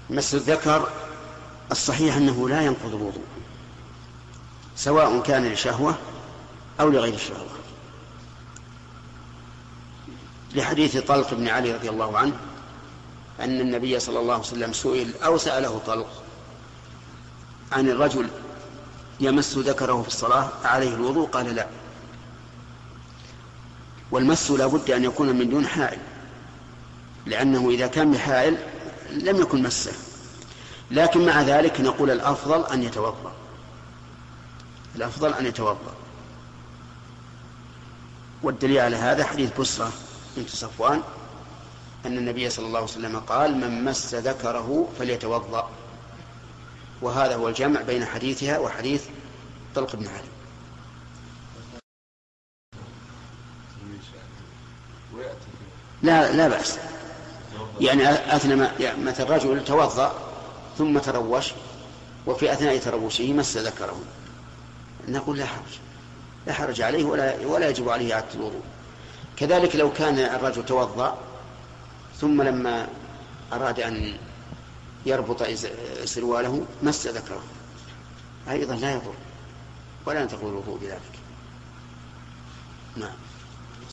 مس الذكر الصحيح أنه لا ينقض الوضوء، سواء كان لشهوة أو لغير الشهوة، لحديث طلق بن علي رضي الله عنه أن النبي صلى الله عليه وسلم سئل أو سأله طلق عن الرجل يمس ذكره في الصلاة عليه الوضوء؟ قال لا. والمس لا بد أن يكون من دون حائل، لأنه إذا كان بحائل لم يكن مسه، لكن مع ذلك نقول الأفضل أن يتوضأ، الأفضل أن يتوضأ. والدليل على هذا حديث بسرة بنت صفوان أن النبي صلى الله عليه وسلم قال من مس ذكره فليتوضأ، وهذا هو الجمع بين حديثها وحديث طلق بن علي. لا بأس، يعني أثناء ما الرجل توضأ ثم تروش وفي أثناء تروشه مس ذكره، نقول لا حرج عليه ولا يجب عليه إعادة الوضوء. كذلك لو كان الرجل توضأ ثم لما أراد أن يربط سرواله مس ذكره، أيضا لا يضر ولا ينتقض الوضوء بذلك. نعم.